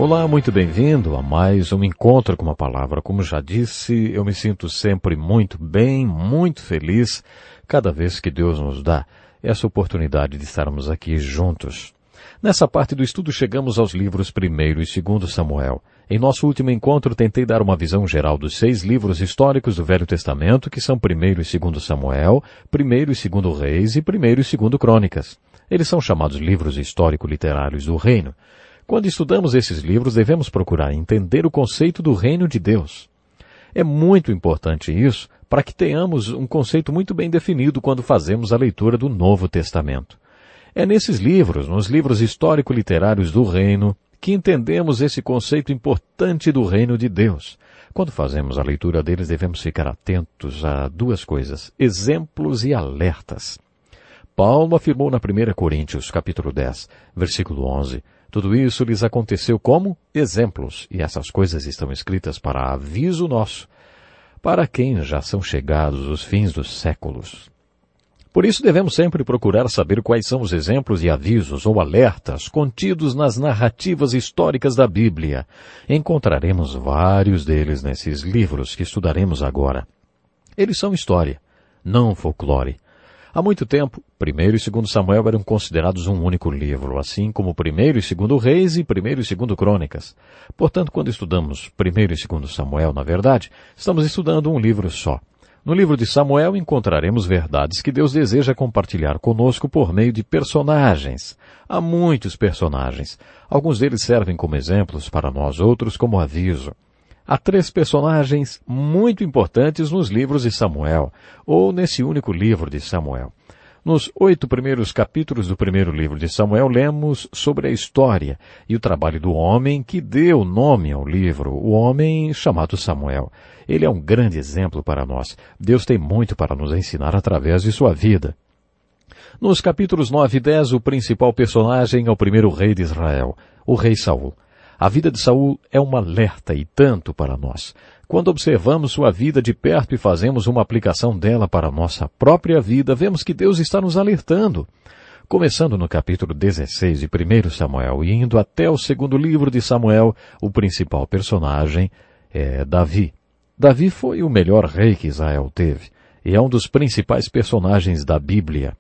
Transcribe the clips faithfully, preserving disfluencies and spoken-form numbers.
Olá, muito bem-vindo a mais um Encontro com uma Palavra. Como já disse, eu me sinto sempre muito bem, muito feliz, cada vez que Deus nos dá essa oportunidade de estarmos aqui juntos. Nessa parte do estudo chegamos aos livros primeiro e segundo Samuel. Em nosso último encontro tentei dar uma visão geral dos seis livros históricos do Velho Testamento, que são primeiro e segundo Samuel, primeiro e segundo Reis e primeiro e segundo Crônicas. Eles são chamados livros histórico-literários do reino. Quando estudamos esses livros, devemos procurar entender o conceito do reino de Deus. É muito importante isso para que tenhamos um conceito muito bem definido quando fazemos a leitura do Novo Testamento. É nesses livros, nos livros histórico-literários do reino, que entendemos esse conceito importante do reino de Deus. Quando fazemos a leitura deles, devemos ficar atentos a duas coisas: exemplos e alertas. Paulo afirmou na primeira Coríntios, capítulo dez, versículo onze, tudo isso lhes aconteceu como exemplos, e essas coisas estão escritas para aviso nosso, para quem já são chegados os fins dos séculos. Por isso devemos sempre procurar saber quais são os exemplos e avisos ou alertas contidos nas narrativas históricas da Bíblia. Encontraremos vários deles nesses livros que estudaremos agora. Eles são história, não folclore. Há muito tempo, primeiro e segundo Samuel eram considerados um único livro, assim como primeiro e segundo Reis e primeiro e segundo Crônicas. Portanto, quando estudamos primeiro e segundo Samuel, na verdade, estamos estudando um livro só. No livro de Samuel encontraremos verdades que Deus deseja compartilhar conosco por meio de personagens. Há muitos personagens. Alguns deles servem como exemplos para nós, outros como aviso. Há três personagens muito importantes nos livros de Samuel, ou nesse único livro de Samuel. Nos oito primeiros capítulos do primeiro livro de Samuel, lemos sobre a história e o trabalho do homem que deu nome ao livro, o homem chamado Samuel. Ele é um grande exemplo para nós. Deus tem muito para nos ensinar através de sua vida. Nos capítulos nove e dez, o principal personagem é o primeiro rei de Israel, o rei Saul. A vida de Saul é um alerta e tanto para nós. Quando observamos sua vida de perto e fazemos uma aplicação dela para a nossa própria vida, vemos que Deus está nos alertando. Começando no capítulo dezesseis de primeiro Samuel e indo até o segundo livro de Samuel, o principal personagem é Davi. Davi foi o melhor rei que Israel teve e é um dos principais personagens da Bíblia.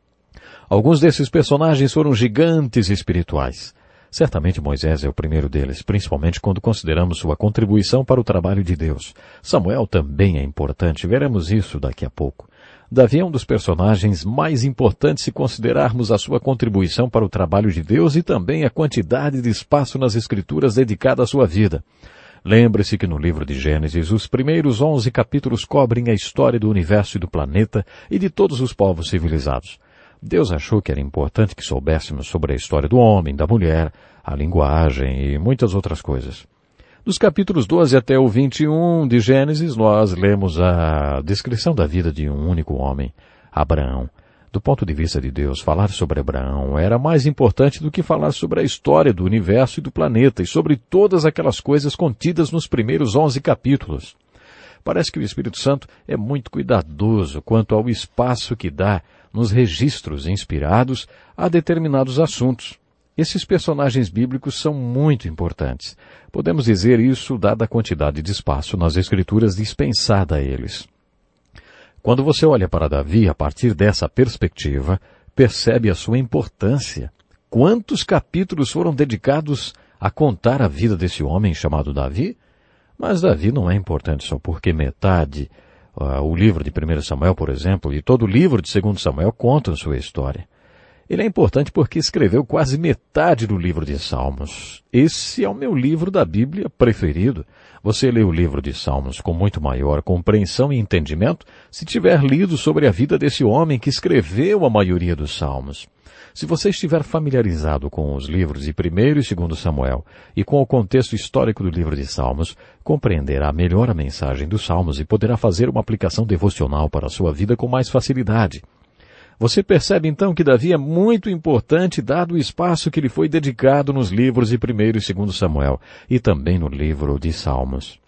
Alguns desses personagens foram gigantes espirituais. Certamente Moisés é o primeiro deles, principalmente quando consideramos sua contribuição para o trabalho de Deus. Samuel também é importante, veremos isso daqui a pouco. Davi é um dos personagens mais importantes se considerarmos a sua contribuição para o trabalho de Deus e também a quantidade de espaço nas Escrituras dedicada à sua vida. Lembre-se que no livro de Gênesis, os primeiros onze capítulos cobrem a história do universo e do planeta e de todos os povos civilizados. Deus achou que era importante que soubéssemos sobre a história do homem, da mulher, a linguagem e muitas outras coisas. Dos capítulos doze até o vinte e um de Gênesis, nós lemos a descrição da vida de um único homem, Abraão. Do ponto de vista de Deus, falar sobre Abraão era mais importante do que falar sobre a história do universo e do planeta e sobre todas aquelas coisas contidas nos primeiros onze capítulos. Parece que o Espírito Santo é muito cuidadoso quanto ao espaço que dá nos registros inspirados a determinados assuntos. Esses personagens bíblicos são muito importantes. Podemos dizer isso dada a quantidade de espaço nas Escrituras dispensada a eles. Quando você olha para Davi a partir dessa perspectiva, percebe a sua importância. Quantos capítulos foram dedicados a contar a vida desse homem chamado Davi? Mas Davi não é importante só porque metade Uh, o livro de primeiro Samuel, por exemplo, e todo o livro de segundo Samuel contam sua história. Ele é importante porque escreveu quase metade do livro de Salmos. Esse é o meu livro da Bíblia preferido. Você lê o livro de Salmos com muito maior compreensão e entendimento se tiver lido sobre a vida desse homem que escreveu a maioria dos Salmos. Se você estiver familiarizado com os livros de primeiro e segundo Samuel e com o contexto histórico do livro de Salmos, compreenderá melhor a mensagem dos Salmos e poderá fazer uma aplicação devocional para a sua vida com mais facilidade. Você percebe então que Davi é muito importante dado o espaço que lhe foi dedicado nos livros de primeiro e segundo Samuel e também no livro de Salmos.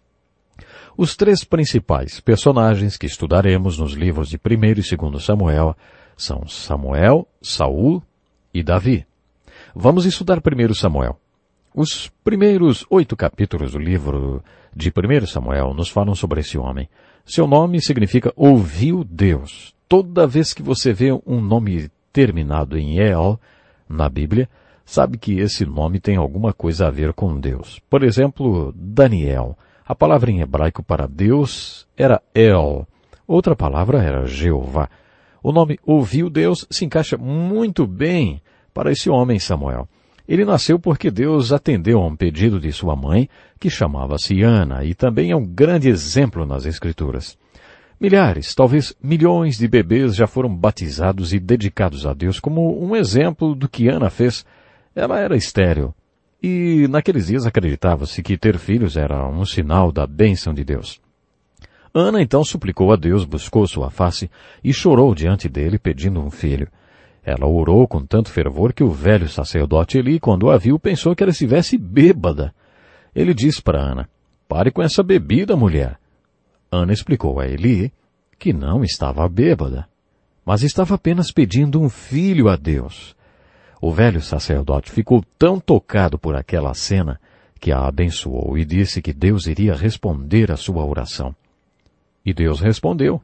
Os três principais personagens que estudaremos nos livros de primeiro e segundo Samuel são Samuel, Saul e Davi. Vamos estudar primeiro Samuel. Os primeiros oito capítulos do livro de primeiro Samuel nos falam sobre esse homem. Seu nome significa ouviu Deus. Toda vez que você vê um nome terminado em El na Bíblia, sabe que esse nome tem alguma coisa a ver com Deus. Por exemplo, Daniel. A palavra em hebraico para Deus era El. Outra palavra era Jeová. O nome ouviu Deus se encaixa muito bem para esse homem Samuel. Ele nasceu porque Deus atendeu a um pedido de sua mãe, que chamava-se Ana, e também é um grande exemplo nas Escrituras. Milhares, talvez milhões de bebês já foram batizados e dedicados a Deus como um exemplo do que Ana fez. Ela era estéril. E naqueles dias acreditava-se que ter filhos era um sinal da bênção de Deus. Ana então suplicou a Deus, buscou sua face e chorou diante dele pedindo um filho. Ela orou com tanto fervor que o velho sacerdote Eli, quando a viu, pensou que ela estivesse bêbada. Ele disse para Ana, pare com essa bebida, mulher. Ana explicou a Eli que não estava bêbada, mas estava apenas pedindo um filho a Deus. O velho sacerdote ficou tão tocado por aquela cena que a abençoou e disse que Deus iria responder à sua oração. E Deus respondeu.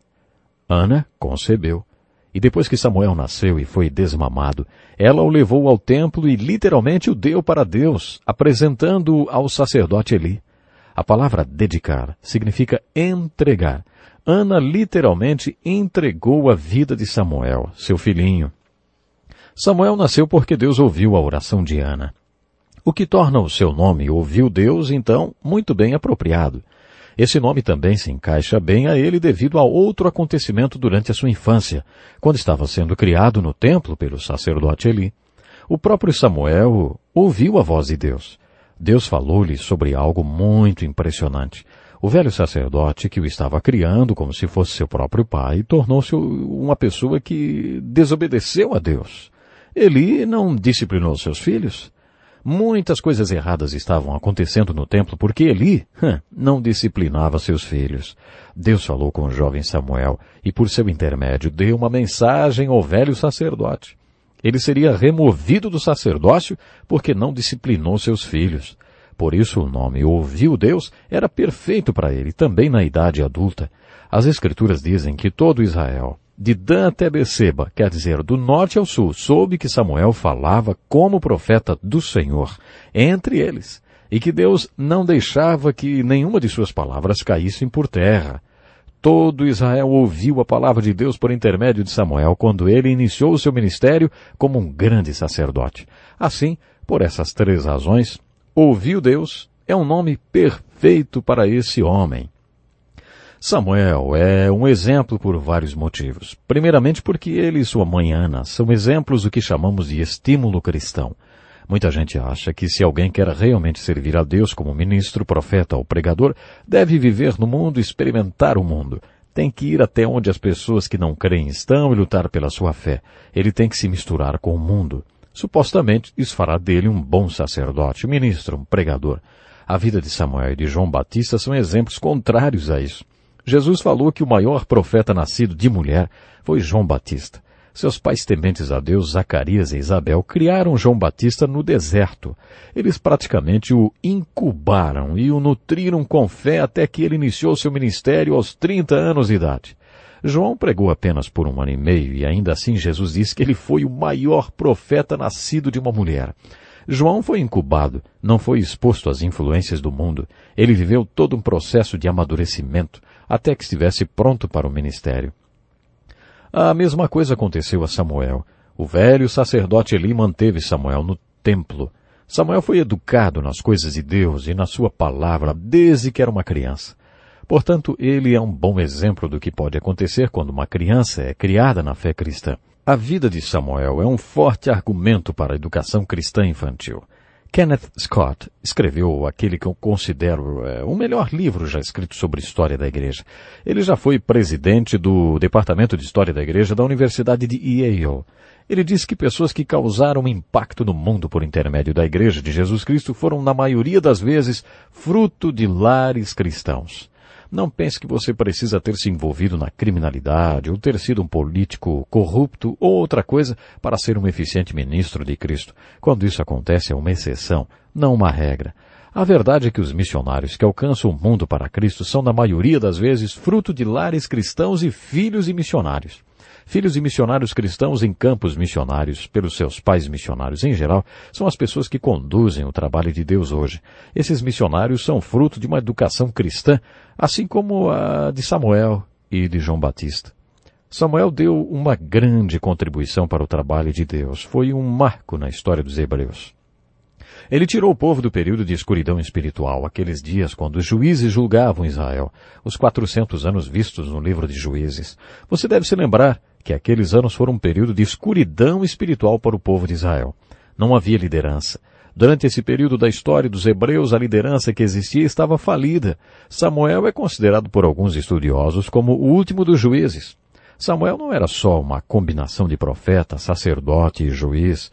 Ana concebeu. E depois que Samuel nasceu e foi desmamado, ela o levou ao templo e literalmente o deu para Deus, apresentando-o ao sacerdote Eli. A palavra dedicar significa entregar. Ana literalmente entregou a vida de Samuel, seu filhinho. Samuel nasceu porque Deus ouviu a oração de Ana. O que torna o seu nome ouviu Deus, então, muito bem apropriado. Esse nome também se encaixa bem a ele devido a outro acontecimento durante a sua infância, quando estava sendo criado no templo pelo sacerdote Eli. O próprio Samuel ouviu a voz de Deus. Deus falou-lhe sobre algo muito impressionante. O velho sacerdote que o estava criando como se fosse seu próprio pai tornou-se uma pessoa que desobedeceu a Deus. Eli não disciplinou seus filhos. Muitas coisas erradas estavam acontecendo no templo porque Eli hum, não disciplinava seus filhos. Deus falou com o jovem Samuel e por seu intermédio deu uma mensagem ao velho sacerdote. Ele seria removido do sacerdócio porque não disciplinou seus filhos. Por isso o nome ouviu Deus era perfeito para ele, também na idade adulta. As Escrituras dizem que todo Israel, de Dan até Beceba, quer dizer, do norte ao sul, soube que Samuel falava como profeta do Senhor entre eles, e que Deus não deixava que nenhuma de suas palavras caíssem por terra. Todo Israel ouviu a palavra de Deus por intermédio de Samuel quando ele iniciou o seu ministério como um grande sacerdote. Assim, por essas três razões, ouviu Deus é um nome perfeito para esse homem. Samuel é um exemplo por vários motivos. Primeiramente porque ele e sua mãe Ana são exemplos do que chamamos de estímulo cristão. Muita gente acha que se alguém quer realmente servir a Deus como ministro, profeta ou pregador, deve viver no mundo e experimentar o mundo. Tem que ir até onde as pessoas que não creem estão e lutar pela sua fé. Ele tem que se misturar com o mundo. Supostamente, isso fará dele um bom sacerdote, um ministro, um pregador. A vida de Samuel e de João Batista são exemplos contrários a isso. Jesus falou que o maior profeta nascido de mulher foi João Batista. Seus pais tementes a Deus, Zacarias e Isabel, criaram João Batista no deserto. Eles praticamente o incubaram e o nutriram com fé até que ele iniciou seu ministério aos trinta anos de idade. João pregou apenas por um ano e meio e ainda assim Jesus disse que ele foi o maior profeta nascido de uma mulher. João foi incubado, não foi exposto às influências do mundo. Ele viveu todo um processo de amadurecimento até que estivesse pronto para o ministério. A mesma coisa aconteceu a Samuel. O velho sacerdote Eli manteve Samuel no templo. Samuel foi educado nas coisas de Deus e na sua palavra desde que era uma criança. Portanto, ele é um bom exemplo do que pode acontecer quando uma criança é criada na fé cristã. A vida de Samuel é um forte argumento para a educação cristã infantil. Kenneth Scott escreveu aquele que eu considero é, o melhor livro já escrito sobre história da igreja. Ele já foi presidente do Departamento de História da Igreja da Universidade de Yale. Ele diz que pessoas que causaram impacto no mundo por intermédio da Igreja de Jesus Cristo foram, na maioria das vezes, fruto de lares cristãos. Não pense que você precisa ter se envolvido na criminalidade ou ter sido um político corrupto ou outra coisa para ser um eficiente ministro de Cristo. Quando isso acontece é uma exceção, não uma regra. A verdade é que os missionários que alcançam o mundo para Cristo são, na maioria das vezes, fruto de lares cristãos e filhos de missionários. Filhos de missionários cristãos em campos missionários, pelos seus pais missionários em geral, são as pessoas que conduzem o trabalho de Deus hoje. Esses missionários são fruto de uma educação cristã, assim como a de Samuel e de João Batista. Samuel deu uma grande contribuição para o trabalho de Deus. Foi um marco na história dos hebreus. Ele tirou o povo do período de escuridão espiritual, aqueles dias quando os juízes julgavam Israel, os quatrocentos anos vistos no livro de Juízes. Você deve se lembrar que aqueles anos foram um período de escuridão espiritual para o povo de Israel. Não havia liderança. Durante esse período da história dos hebreus, a liderança que existia estava falida. Samuel é considerado por alguns estudiosos como o último dos juízes. Samuel não era só uma combinação de profeta, sacerdote e juiz.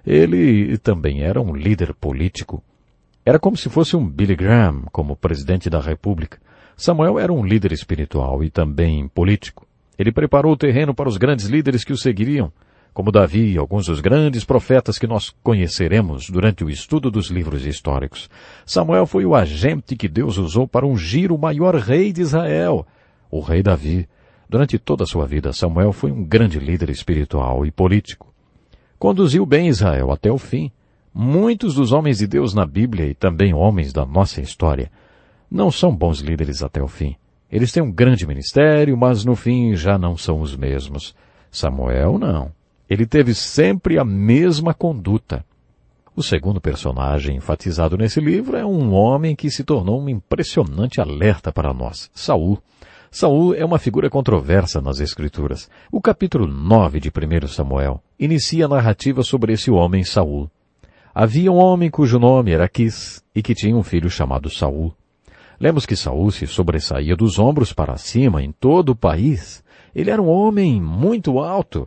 Ele também era um líder político. Era como se fosse um Billy Graham como presidente da República. Samuel era um líder espiritual e também político. Ele preparou o terreno para os grandes líderes que o seguiriam, como Davi e alguns dos grandes profetas que nós conheceremos durante o estudo dos livros históricos. Samuel foi o agente que Deus usou para ungir o maior rei de Israel, o rei Davi. Durante toda a sua vida, Samuel foi um grande líder espiritual e político. Conduziu bem Israel até o fim. Muitos dos homens de Deus na Bíblia e também homens da nossa história não são bons líderes até o fim. Eles têm um grande ministério, mas no fim já não são os mesmos. Samuel não. Ele teve sempre a mesma conduta. O segundo personagem enfatizado nesse livro é um homem que se tornou um impressionante alerta para nós, Saul. Saul é uma figura controversa nas Escrituras. O capítulo nove de primeiro Samuel inicia a narrativa sobre esse homem Saul. Havia um homem cujo nome era Quis e que tinha um filho chamado Saul. Lemos que Saul se sobressaía dos ombros para cima em todo o país. Ele era um homem muito alto.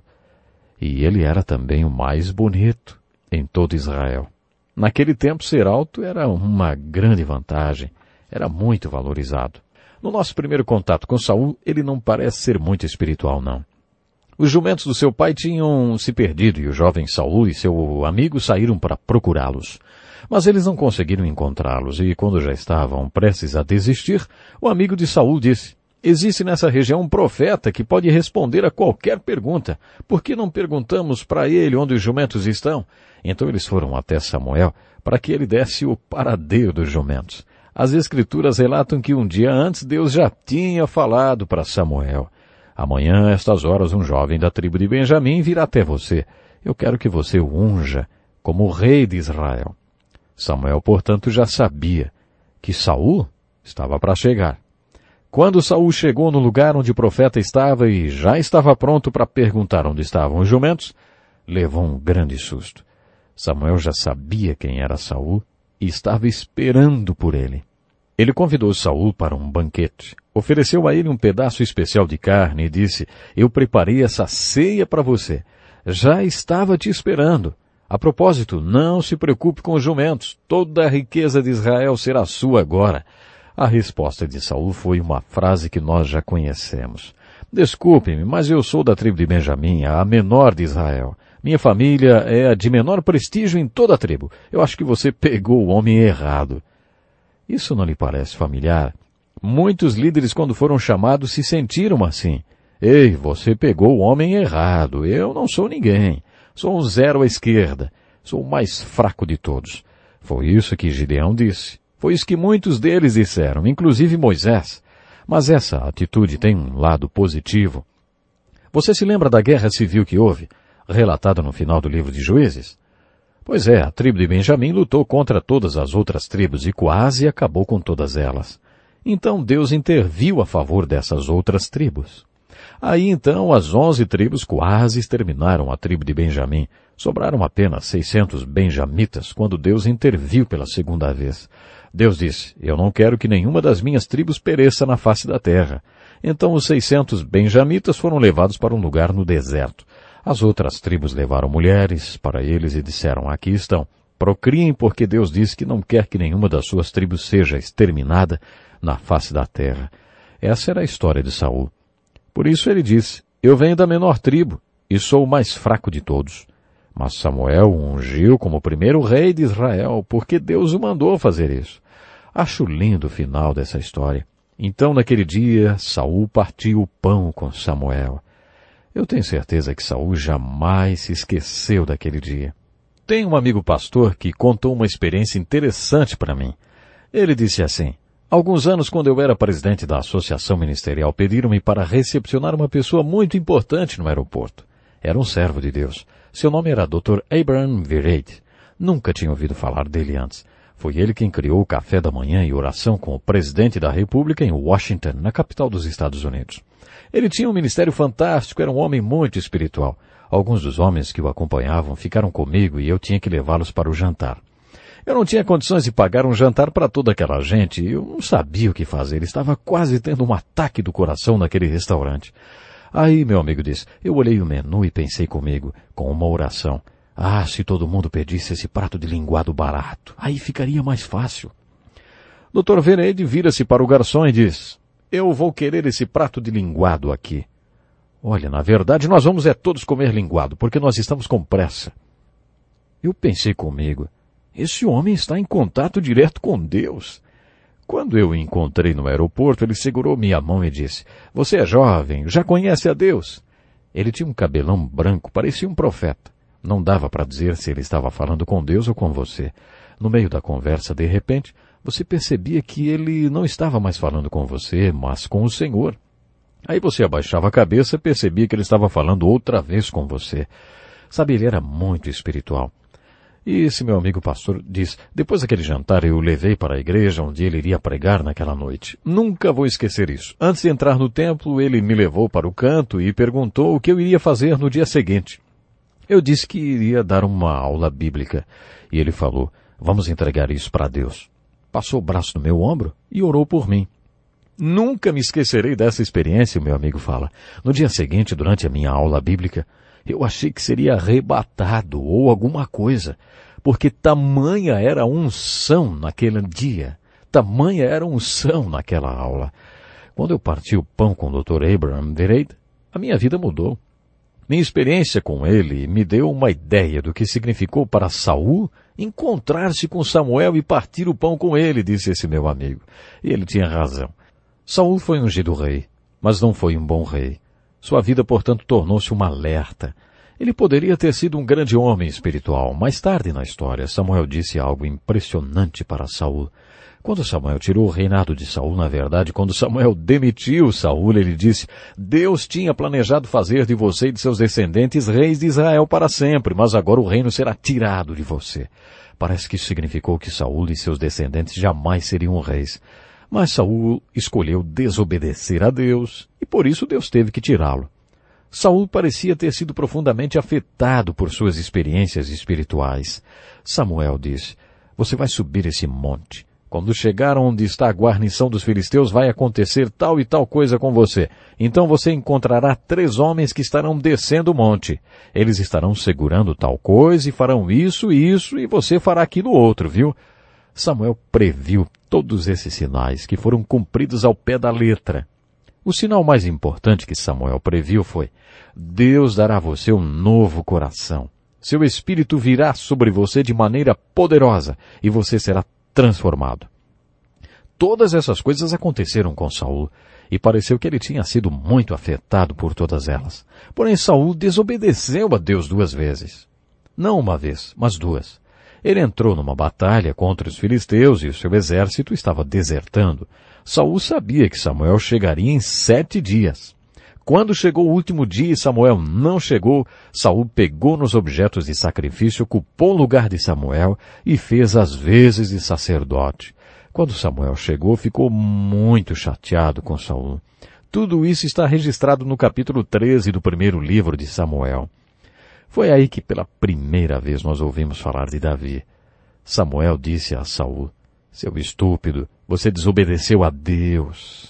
E ele era também o mais bonito em todo Israel. Naquele tempo, ser alto era uma grande vantagem. Era muito valorizado. No nosso primeiro contato com Saul, ele não parece ser muito espiritual, não. Os jumentos do seu pai tinham se perdido e o jovem Saul e seu amigo saíram para procurá-los. Mas eles não conseguiram encontrá-los e, quando já estavam prestes a desistir, o amigo de Saul disse: existe nessa região um profeta que pode responder a qualquer pergunta. Por que não perguntamos para ele onde os jumentos estão? Então eles foram até Samuel para que ele desse o paradeiro dos jumentos. As Escrituras relatam que um dia antes Deus já tinha falado para Samuel: amanhã, a estas horas, um jovem da tribo de Benjamim virá até você. Eu quero que você o unja como o rei de Israel. Samuel, portanto, já sabia que Saul estava para chegar. Quando Saul chegou no lugar onde o profeta estava e já estava pronto para perguntar onde estavam os jumentos, levou um grande susto. Samuel já sabia quem era Saul e estava esperando por ele. Ele convidou Saul para um banquete, ofereceu a ele um pedaço especial de carne e disse: eu preparei essa ceia para você. Já estava te esperando. A propósito, não se preocupe com os jumentos. Toda a riqueza de Israel será sua agora. A resposta de Saul foi uma frase que nós já conhecemos. Desculpe-me, mas eu sou da tribo de Benjamim, a menor de Israel. Minha família é a de menor prestígio em toda a tribo. Eu acho que você pegou o homem errado. Isso não lhe parece familiar? Muitos líderes, quando foram chamados, se sentiram assim. Ei, você pegou o homem errado. Eu não sou ninguém. Sou um zero à esquerda. Sou o mais fraco de todos. Foi isso que Gideão disse. Foi isso que muitos deles disseram, inclusive Moisés. Mas essa atitude tem um lado positivo. Você se lembra da guerra civil que houve, relatada no final do livro de Juízes? Pois é, a tribo de Benjamim lutou contra todas as outras tribos e quase acabou com todas elas. Então Deus interviu a favor dessas outras tribos. Aí então as onze tribos quase exterminaram a tribo de Benjamim. Sobraram apenas seiscentos benjamitas quando Deus interviu pela segunda vez. Deus disse: eu não quero que nenhuma das minhas tribos pereça na face da terra. Então os seiscentos benjamitas foram levados para um lugar no deserto. As outras tribos levaram mulheres para eles e disseram: aqui estão. Procriem, porque Deus diz que não quer que nenhuma das suas tribos seja exterminada na face da terra. Essa era a história de Saul. Por isso ele disse: eu venho da menor tribo e sou o mais fraco de todos. Mas Samuel o ungiu como primeiro rei de Israel, porque Deus o mandou fazer isso. Acho lindo o final dessa história. Então, naquele dia, Saul partiu o pão com Samuel. Eu tenho certeza que Saul jamais se esqueceu daquele dia. Tem um amigo pastor que contou uma experiência interessante para mim. Ele disse assim: alguns anos, quando eu era presidente da Associação Ministerial, pediram-me para recepcionar uma pessoa muito importante no aeroporto. Era um servo de Deus. Seu nome era doutor Abraham Vereid. Nunca tinha ouvido falar dele antes. Foi ele quem criou o café da manhã e oração com o presidente da República em Washington, na capital dos Estados Unidos. Ele tinha um ministério fantástico, era um homem muito espiritual. Alguns dos homens que o acompanhavam ficaram comigo e eu tinha que levá-los para o jantar. Eu não tinha condições de pagar um jantar para toda aquela gente e eu não sabia o que fazer. Estava quase tendo um ataque do coração naquele restaurante. Aí, meu amigo disse, eu olhei o menu e pensei comigo, com uma oração: ah, se todo mundo pedisse esse prato de linguado barato, aí ficaria mais fácil. doutor Vereid vira-se para o garçom e diz: eu vou querer esse prato de linguado aqui. Olha, na verdade nós vamos é todos comer linguado, porque nós estamos com pressa. Eu pensei comigo, esse homem está em contato direto com Deus. Quando eu o encontrei no aeroporto, ele segurou minha mão e disse: você é jovem, já conhece a Deus? Ele tinha um cabelão branco, parecia um profeta. Não dava para dizer se ele estava falando com Deus ou com você. No meio da conversa, de repente, você percebia que ele não estava mais falando com você, mas com o Senhor. Aí você abaixava a cabeça e percebia que ele estava falando outra vez com você. Sabe, ele era muito espiritual. E esse meu amigo pastor diz: depois daquele jantar eu o levei para a igreja onde ele iria pregar naquela noite. Nunca vou esquecer isso. Antes de entrar no templo, ele me levou para o canto e perguntou o que eu iria fazer no dia seguinte. Eu disse que iria dar uma aula bíblica. E ele falou: vamos entregar isso para Deus. Passou o braço no meu ombro e orou por mim. Nunca me esquecerei dessa experiência, o meu amigo fala. No dia seguinte, durante a minha aula bíblica, eu achei que seria arrebatado ou alguma coisa, porque tamanha era a unção naquele dia, tamanha era a unção naquela aula. Quando eu parti o pão com o doutor Abraham Vereid, a minha vida mudou. Minha experiência com ele me deu uma ideia do que significou para Saul encontrar-se com Samuel e partir o pão com ele, disse esse meu amigo. E ele tinha razão. Saul foi ungido rei, mas não foi um bom rei. Sua vida, portanto, tornou-se uma alerta. Ele poderia ter sido um grande homem espiritual. Mais tarde na história, Samuel disse algo impressionante para Saul. Quando Samuel tirou o reinado de Saul, na verdade, quando Samuel demitiu Saul, ele disse: Deus tinha planejado fazer de você e de seus descendentes reis de Israel para sempre, mas agora o reino será tirado de você. Parece que isso significou que Saul e seus descendentes jamais seriam reis. Mas Saul escolheu desobedecer a Deus, e por isso Deus teve que tirá-lo. Saul parecia ter sido profundamente afetado por suas experiências espirituais. Samuel disse: você vai subir esse monte. Quando chegar onde está a guarnição dos filisteus, vai acontecer tal e tal coisa com você. Então você encontrará três homens que estarão descendo o monte. Eles estarão segurando tal coisa e farão isso e isso, e você fará aquilo outro, viu? Samuel previu todos esses sinais que foram cumpridos ao pé da letra. O sinal mais importante que Samuel previu foi: Deus dará a você um novo coração. Seu espírito virá sobre você de maneira poderosa e você será transformado. Todas essas coisas aconteceram com Saul e pareceu que ele tinha sido muito afetado por todas elas. Porém, Saul desobedeceu a Deus duas vezes. Não uma vez, mas duas. Ele entrou numa batalha contra os filisteus e o seu exército estava desertando. Saul sabia que Samuel chegaria em sete dias. Quando chegou o último dia e Samuel não chegou, Saul pegou nos objetos de sacrifício, ocupou o lugar de Samuel e fez as vezes de sacerdote. Quando Samuel chegou, ficou muito chateado com Saul. Tudo isso está registrado no capítulo treze do primeiro livro de Samuel. Foi aí que pela primeira vez nós ouvimos falar de Davi. Samuel disse a Saul: seu estúpido, você desobedeceu a Deus.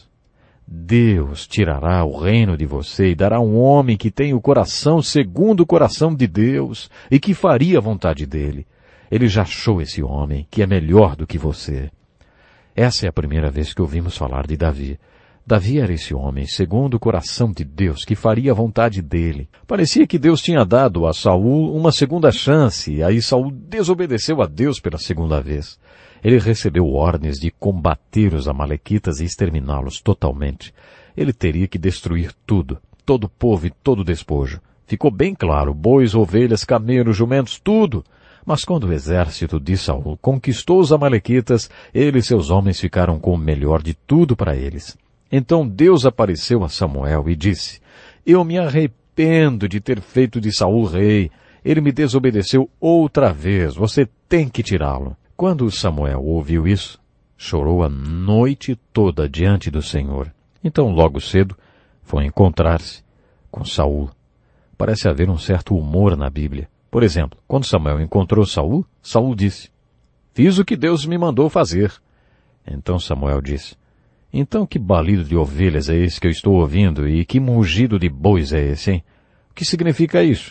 Deus tirará o reino de você e dará um homem que tem o coração segundo o coração de Deus e que faria a vontade dele. Ele já achou esse homem que é melhor do que você. Essa é a primeira vez que ouvimos falar de Davi. Davi era esse homem, segundo o coração de Deus, que faria a vontade dele. Parecia que Deus tinha dado a Saul uma segunda chance, e aí Saul desobedeceu a Deus pela segunda vez. Ele recebeu ordens de combater os amalequitas e exterminá-los totalmente. Ele teria que destruir tudo, todo o povo e todo o despojo. Ficou bem claro, bois, ovelhas, camelos, jumentos, tudo. Mas quando o exército de Saul conquistou os amalequitas, ele e seus homens ficaram com o melhor de tudo para eles. Então Deus apareceu a Samuel e disse, eu me arrependo de ter feito de Saul rei. Ele me desobedeceu outra vez. Você tem que tirá-lo. Quando Samuel ouviu isso, chorou a noite toda diante do Senhor. Então, logo cedo, foi encontrar-se com Saul. Parece haver um certo humor na Bíblia. Por exemplo, quando Samuel encontrou Saul, Saul disse, fiz o que Deus me mandou fazer. Então Samuel disse, então que balido de ovelhas é esse que eu estou ouvindo e que mugido de bois é esse, hein? O que significa isso?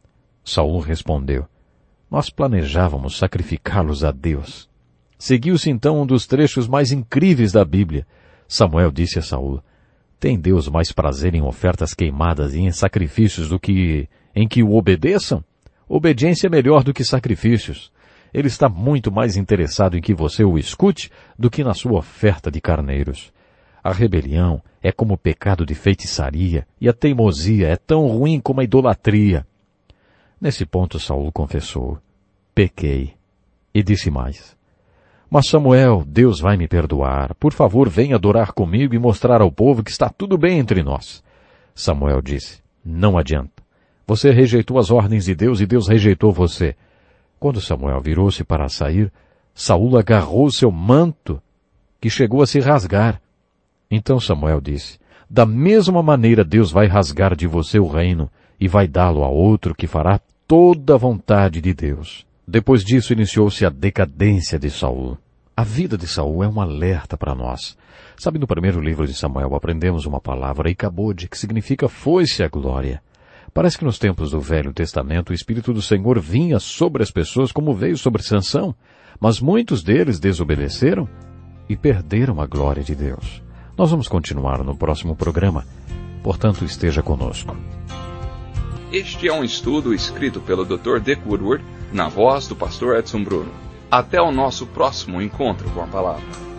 Saul respondeu, nós planejávamos sacrificá-los a Deus. Seguiu-se então um dos trechos mais incríveis da Bíblia. Samuel disse a Saul, tem Deus mais prazer em ofertas queimadas e em sacrifícios do que em que o obedeçam? Obediência é melhor do que sacrifícios. Ele está muito mais interessado em que você o escute do que na sua oferta de carneiros. A rebelião é como o pecado de feitiçaria e a teimosia é tão ruim como a idolatria. Nesse ponto Saul confessou, pequei, e disse mais, mas Samuel, Deus vai me perdoar, por favor venha adorar comigo e mostrar ao povo que está tudo bem entre nós. Samuel disse, não adianta, você rejeitou as ordens de Deus e Deus rejeitou você. Quando Samuel virou-se para sair, Saul agarrou seu manto, que chegou a se rasgar. Então Samuel disse, da mesma maneira Deus vai rasgar de você o reino e vai dá-lo a outro que fará toda a vontade de Deus. Depois disso iniciou-se a decadência de Saul. A vida de Saul é um alerta para nós. Sabe, no primeiro livro de Samuel aprendemos uma palavra, Icabode, que significa foi-se a glória. Parece que nos tempos do Velho Testamento o Espírito do Senhor vinha sobre as pessoas como veio sobre Sansão, mas muitos deles desobedeceram e perderam a glória de Deus. Nós vamos continuar no próximo programa, portanto esteja conosco. Este é um estudo escrito pelo doutor Dick Woodward, na voz do pastor Edson Bruno. Até o nosso próximo encontro com a palavra.